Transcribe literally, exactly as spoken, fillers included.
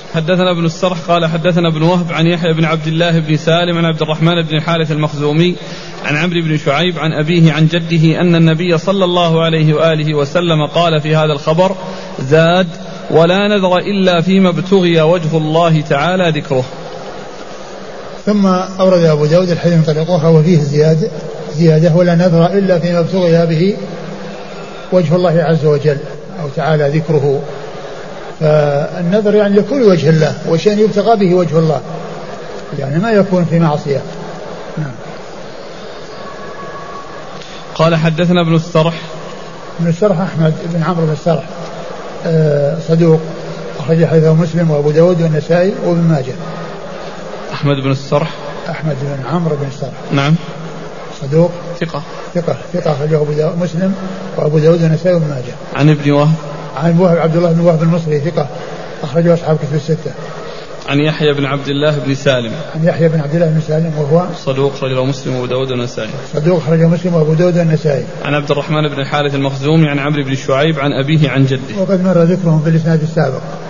حدثنا ابن السرح قال حدثنا ابن وهب عن يحيى بن عبد الله بن سالم عن عبد الرحمن بن الحارث المخزومي عن عمرو بن شعيب عن أبيه عن جده أن النبي صلى الله عليه وآله وسلم قال في هذا الخبر زاد ولا نذر إلا فيما ابتغي وجه الله تعالى ذكره. ثم أورد أبو داود الحديث من طريق أخرى وفيه زيادة زيادة ولا نذر إلا فيما ابتغي به وجه الله عز وجل أو تعالى ذكره. فالنذر يعني لكل وجه الله وشأن يبتغى به وجه الله يعني ما يكون في معصية. نعم. قال حدثنا ابن السرح. ابن السرح أحمد بن عمرو بن السرح صدوق أخرج حديثه مسلم وأبو داود والنسائي وابن ماجه. أحمد بن السرح أحمد بن عمرو بن السرح نعم صدوق ثقة ثقة ثقة أخرجه مسلم وأبو داود والنسائي وابن ماجه. عن ابن وهب عن وهب عبد الله بن وهب المصري ثقة أخرجه أصحاب كتب الستة. عن يحيى بن عبد الله بن سالم عن يحيى بن عبد الله بن سالم وهو صدوق أخرجه مسلم وأبو داود والنسائي صدوق أخرجه مسلم وأبو داود والنسائي. عن عبد الرحمن بن الحارث المخزومي عن عمرو بن شعيب عن أبيه عن جده وقد مر ذكرهم في الإسناد السابق.